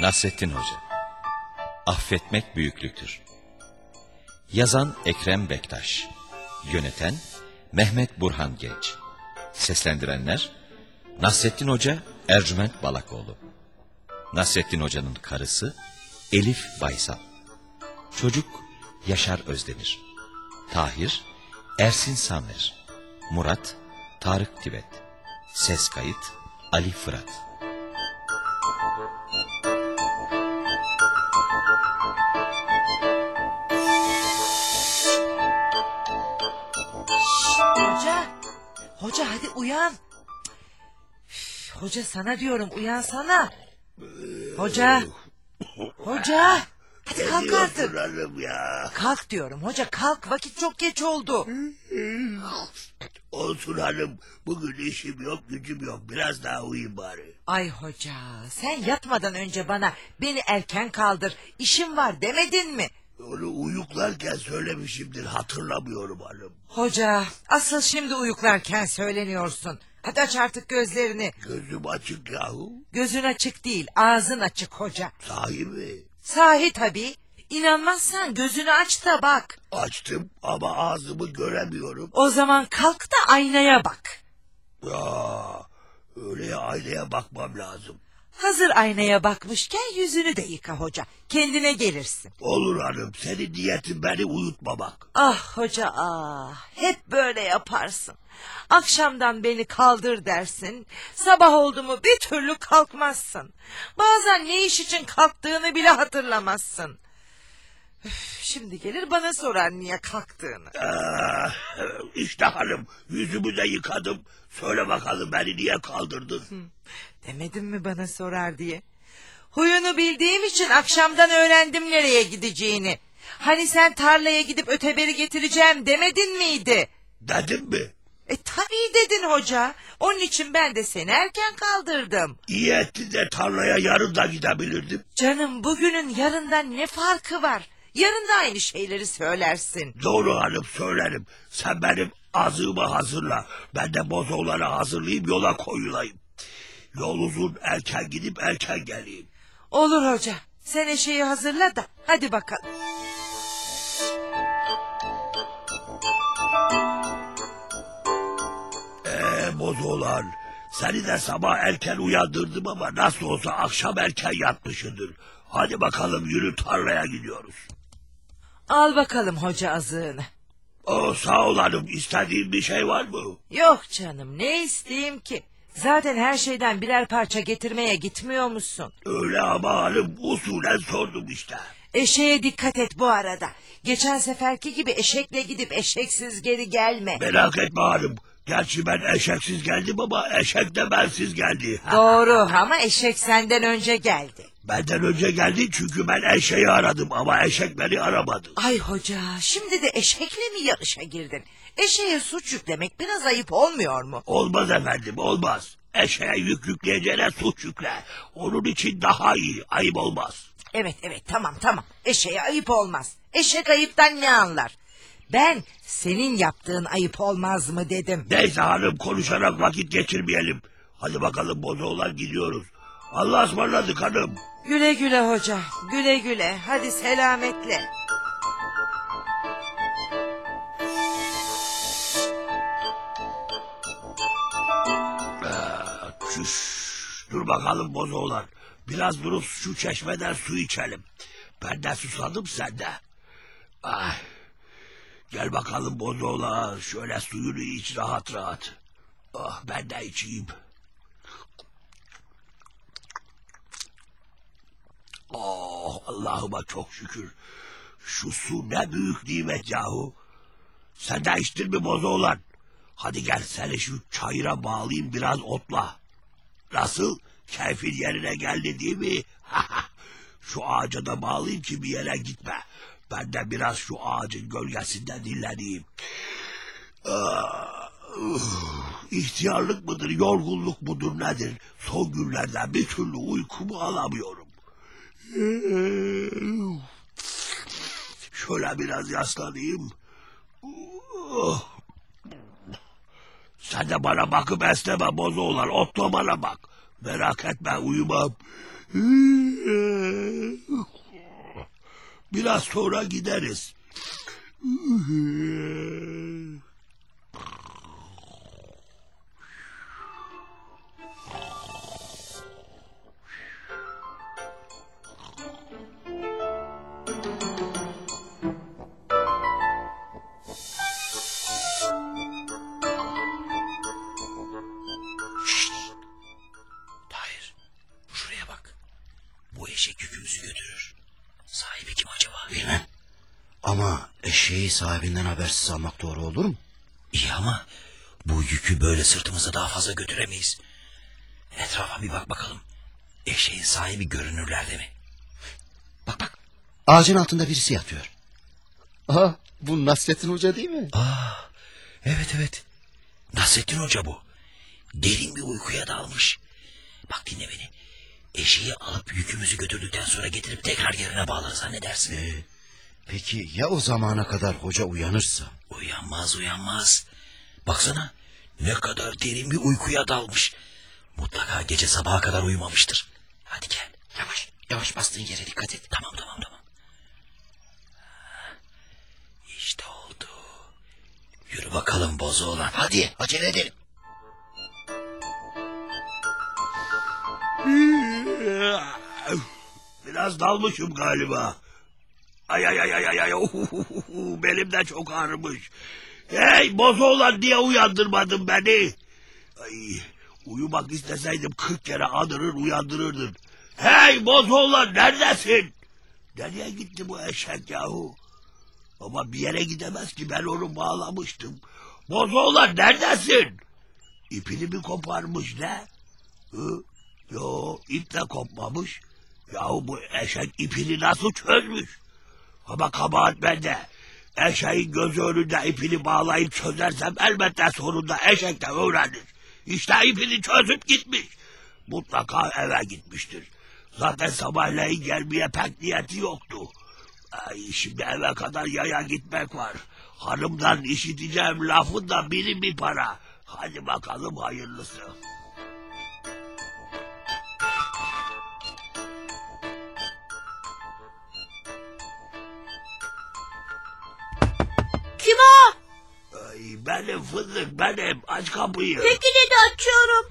Nasrettin Hoca. Affetmek büyüklüktür. Yazan Ekrem Bektaş. Yöneten Mehmet Burhan Genç. Seslendirenler Nasrettin Hoca, Ercüment Balakoğlu. Nasrettin Hoca'nın karısı Elif Baysal. Çocuk Yaşar Özdemir. Tahir Ersin Sanver. Murat Tarık Tibet. Ses kayıt Ali Fırat. Hoca hadi uyan. Hoca sana diyorum, uyansana. Hoca. Hadi kalk artık. Ya. Kalk diyorum hoca, kalk, vakit çok geç oldu. Olsun hanım, bugün işim yok gücüm yok, biraz daha uyuyayım bari. Ay hoca, sen yatmadan önce bana beni erken kaldır, işim var demedin mi? Onu uyuklarken söylemişimdir, hatırlamıyorum hanım. Hoca, asıl şimdi uyuklarken söyleniyorsun. Hadi aç artık gözlerini. Gözüm açık yahu. Gözün açık değil, ağzın açık hoca. Sahi mi? Sahi tabii. İnanmazsan gözünü aç da bak. Açtım ama ağzımı göremiyorum. O zaman kalk da aynaya bak. Ya, öyle aynaya bakmam lazım. Hazır aynaya bakmışken yüzünü de yıka hoca. Kendine gelirsin. Olur hanım, senin niyetin beni uyutmamak. Ah hoca ah, hep böyle yaparsın. Akşamdan beni kaldır dersin. Sabah oldu mu bir türlü kalkmazsın. Bazen ne iş için kalktığını bile hatırlamazsın. Üf, şimdi gelir bana sorar niye kalktığını. İşte hanım, yüzümü de yıkadım. Söyle bakalım, beni niye kaldırdın? Demedim mi bana sorar diye? Huyunu bildiğim için akşamdan öğrendim nereye gideceğini. Hani sen tarlaya gidip öteberi getireceğim demedin miydi? Dedim mi? Tabii dedin hoca. Onun için ben de seni erken kaldırdım. İyi ettin de tarlaya yarın da gidebilirdim. Canım, bugünün yarından ne farkı var? Yarın da aynı şeyleri söylersin. Doğru hanım, söylerim. Sen benim azığımı hazırla. Ben de bozoğları hazırlayayım, yola koyulayım. Yol uzun, erken gidip erken geleyim. Olur hoca. Sen eşeği hazırla da hadi bakalım. Bozoğlar, seni de sabah erken uyandırdım ama nasıl olsa akşam erken yatmışındır. Hadi bakalım, yürü, tarlaya gidiyoruz. Al bakalım hoca azığını. Sağ ol hanım, istediğin bir şey var mı? Yok canım, ne isteyeyim ki? Zaten her şeyden birer parça getirmeye gitmiyor musun? Öyle ama hanım, usulen sordum işte. Eşeğe dikkat et bu arada. Geçen seferki gibi eşekle gidip eşeksiz geri gelme. Merak etme hanım. Gerçi ben eşeksiz geldim ama eşek de bensiz geldi. Doğru ama eşek senden önce geldi. Benden önce geldi çünkü ben eşeği aradım ama eşek beni aramadı. Ay hoca, şimdi de eşekle mi yarışa girdin? Eşeğe suç yüklemek biraz ayıp olmuyor mu? Olmaz efendim, olmaz. Eşeğe yük yükleyeceğine suç yükle. Onun için daha iyi, ayıp olmaz. Evet tamam. Eşeğe ayıp olmaz. Eşek ayıptan ne anlar? Ben senin yaptığın ayıp olmaz mı dedim. Neyse hanım, konuşarak vakit geçirmeyelim. Hadi bakalım bozoğlar, gidiyoruz. Allah'a ısmarladık hanım. Güle güle hoca, güle güle. Hadi selametle. Dur bakalım bozoğlar. Biraz durup şu çeşmeden su içelim. Ben de susadım, sen de. Ay. Gel bakalım bozoğlar. Şöyle suyunu iç rahat rahat. Ben de içeyim. Allah'ıma çok şükür. Şu su ne büyük nimet yahu. Sen de içtin mi bozoğlar? Hadi gel, seni şu çayıra bağlayayım, biraz otla. Nasıl? Keyfin yerine geldi değil mi? Şu ağaca da bağlayayım ki bir yere gitme. Ben de biraz şu ağacın gölgesinde dinleneyim. İhtiyarlık mıdır, yorgunluk mudur nedir? Son günlerden bir türlü uykumu alamıyorum. Şöyle biraz yaslanayım. Sen de bana bakıp esneme bozoğlar, otla bana bak. Merak etme, uyumam. Biraz sonra gideriz. Tahir, şuraya bak. Bu eşek yükümüzü götürür. Sahibi kim acaba? Bilmem. Ama eşeği sahibinden habersiz almak doğru olur mu? İyi ama bu yükü böyle sırtımıza daha fazla götüremeyiz. Etrafa bir bak bakalım. Eşeğin sahibi görünürlerde mi? Bak bak. Ağacın altında birisi yatıyor. Aha, bu Nasrettin Hoca değil mi? Evet. Nasrettin Hoca bu. Derin bir uykuya dalmış. Bak dinle beni. Eşeği alıp yükümüzü götürdükten sonra getirip tekrar yerine bağlarız, ne dersin? Peki ya o zamana kadar hoca uyanırsa? Uyanmaz. Baksana ne kadar derin bir uykuya dalmış. Mutlaka gece sabaha kadar uyumamıştır. Hadi gel. Yavaş bastığın yere dikkat et. Tamam. İşte oldu. Yürü bakalım bozoğlan. Hadi acele edelim. Biraz dalmışım galiba. Ay. Belim de çok ağrımış. Hey bozoğlan, niye uyandırmadın beni? Ay, uyumak isteseydim 40 kere anırır uyandırırdın. Hey bozoğlan, neredesin? Nereye gitti bu eşek yahu? Ama bir yere gidemez ki, ben onu bağlamıştım. Bozoğlan, neredesin? İpini mi koparmış ne? Yo, ip de kopmamış. Yahu bu eşek ipini nasıl çözmüş? Ama kabahat bende. Eşeğin gözü önünde ipini bağlayıp çözersem elbette sonunda eşek de öğrenir. İşte ipini çözüp gitmiş. Mutlaka eve gitmiştir. Zaten sabahleyin gelmeye pek niyeti yoktu. Ay, şimdi eve kadar yaya gitmek var. Hanımdan işiteceğim lafın da bir para. Hadi bakalım hayırlısı. Kim o? Ay, benim fındık, benim. Aç kapıyı. Peki dedi, açıyorum.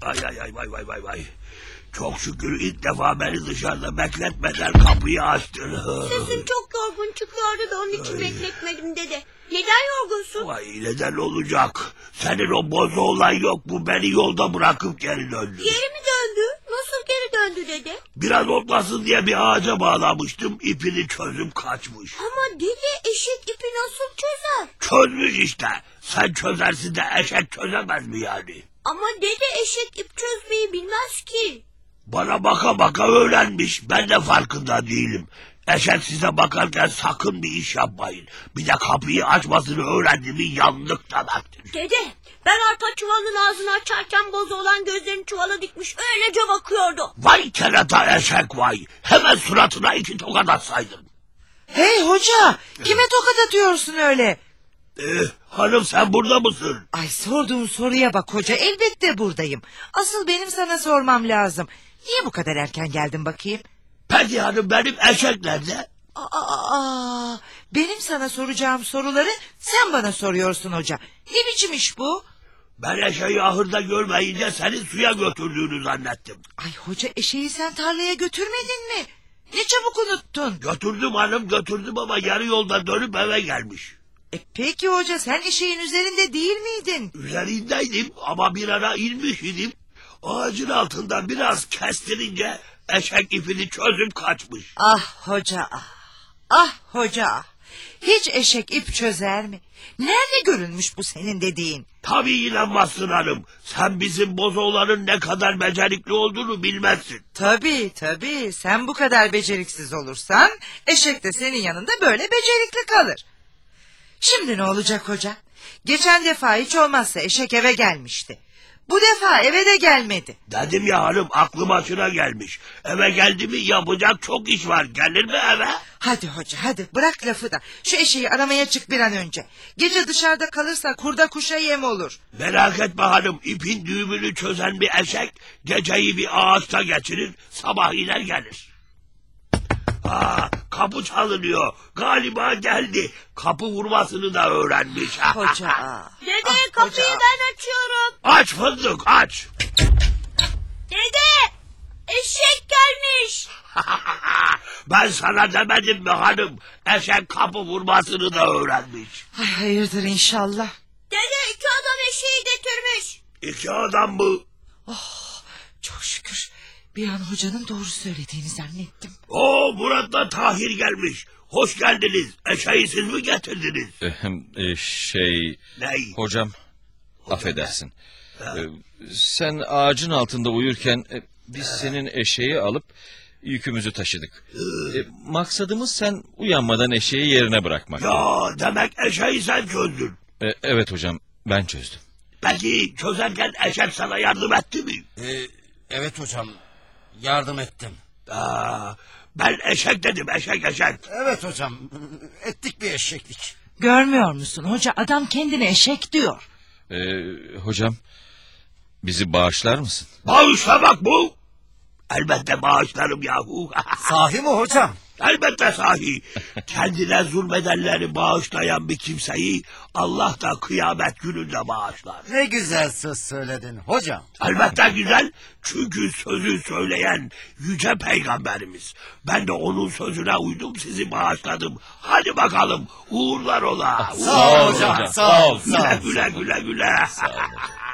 Ay. Çok şükür ilk defa beni dışarıda bekletmeden kapıyı açtın. Sesin çok yorgun çıkıyordu da onun için bekletmedim dede. Neden yorgunsun? Vay, neden olacak? Senin o bozoğlan yok mu, beni yolda bırakıp geri döndü. Geri mi döndü? Nasıl geri döndü dede? Biraz otlasın diye bir ağaca bağlamıştım, ipini çözüp kaçmış. Ama dede, eşek ipi nasıl çözer? Çözmüş işte. Sen çözersin de eşek çözemez mi yani? Ama dede, eşek ip çözmeyi bilmez ki. Bana baka baka öğrenmiş. Ben de farkında değilim. Eşek size bakarken sakın bir iş yapmayın. Bir de kapıyı açmasını öğrendi mi yandık demektir. Dede, ben arpa çuvalının ağzını açarken bozoğlan gözlerini çuvala dikmiş, öylece bakıyordu. Vay kerata eşek vay. Hemen suratına 2 tokat atsaydın. Hey hoca, kime tokat atıyorsun öyle? Hanım, sen burada mısın? Ay, sorduğun soruya bak hoca, elbette buradayım. Asıl benim sana sormam lazım. Niye bu kadar erken geldin bakayım? Peki hanım, benim eşek nerede? Benim sana soracağım soruları sen bana soruyorsun hoca. Ne biçim iş bu? Ben eşeği ahırda görmeyince senin suya götürdüğünü zannettim. Ay hoca, eşeği sen tarlaya götürmedin mi? Ne çabuk unuttun. Götürdüm hanım, götürdüm ama yarı yolda dönüp eve gelmiş. Peki hoca, sen eşeğin üzerinde değil miydin? Üzerindeydim ama bir ara inmiş idim. Ağacın altında biraz kestirince eşek ipini çözüp kaçmış. Ah hoca ah. Ah hoca ah. Hiç eşek ip çözer mi? Nerede görülmüş bu senin dediğin? Tabii inanmazsın hanım. Sen bizim bozoğların ne kadar becerikli olduğunu bilmezsin. Tabii, sen bu kadar beceriksiz olursan eşek de senin yanında böyle becerikli kalır. Şimdi ne olacak hoca? Geçen defa hiç olmazsa eşek eve gelmişti. Bu defa eve de gelmedi. Dedim ya hanım, aklı başına gelmiş. Eve geldi mi yapacak çok iş var. Gelir mi eve? Hadi hoca hadi bırak lafı da. Şu eşeği aramaya çık bir an önce. Gece dışarıda kalırsa kurda kuşa yem olur. Merak etme hanım, ipin düğümünü çözen bir eşek geceyi bir ağaçta geçirir, sabah iner gelir. Kapı çalınıyor. Galiba geldi. Kapı vurmasını da öğrenmiş. Hoca. Dede kapıyı hoca. ben açıyorum. Aç fındık aç. Dede eşek gelmiş. Ben sana demedim mi hanım? Eşek kapı vurmasını da öğrenmiş. Ay, hayırdır inşallah. Dede 2 adam eşeği getirmiş. 2 adam mı? Çok şükür. Bir an hocanın doğru söylediğini zannettim. Oo, Murat'la Tahir gelmiş. Hoş geldiniz. Eşeği siz mi getirdiniz? Ney? Hocam, affedersin. Sen ağacın altında uyurken biz senin eşeği alıp yükümüzü taşıdık. Maksadımız sen uyanmadan eşeği yerine bırakmak. Ya demek eşeği sen çözdün. Evet hocam, ben çözdüm. Peki çözerken eşek sana yardım etti mi? Evet hocam, yardım ettim. Ben eşek dedim, eşek. Evet hocam, ettik bir eşeklik. Görmüyor musun hoca adam kendine eşek diyor. Hocam, bizi bağışlar mısın? Bağışlamak bu. Elbette bağışlarım yahu. Sahi mi hocam? Elbette sahi. Kendine zulmedenleri bağışlayan bir kimseyi Allah da kıyamet gününde bağışlar. Ne güzel söz söyledin hocam. Elbette güzel, çünkü sözü söyleyen yüce peygamberimiz. Ben de onun sözüne uydum, sizi bağışladım. Hadi bakalım, uğurlar ola. Sağ ol hocam, sağ ol. Güle güle. Sağ olun hocam.